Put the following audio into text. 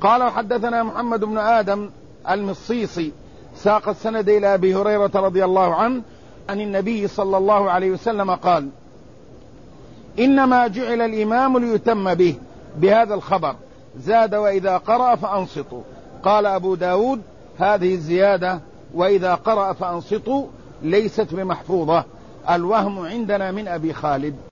قال وحدثنا محمد بن آدم المصيصي ساق السند إلى أبي هريرة رضي الله عنه عن النبي صلى الله عليه وسلم قال: إنما جعل الإمام ليتم به، بهذا الخبر زاد: وإذا قرأ فأنصتوا. قال أبو داود: هذه الزيادة وإذا قرأ فأنصتوا ليست بمحفوظة، الوهم عندنا من أبي خالد.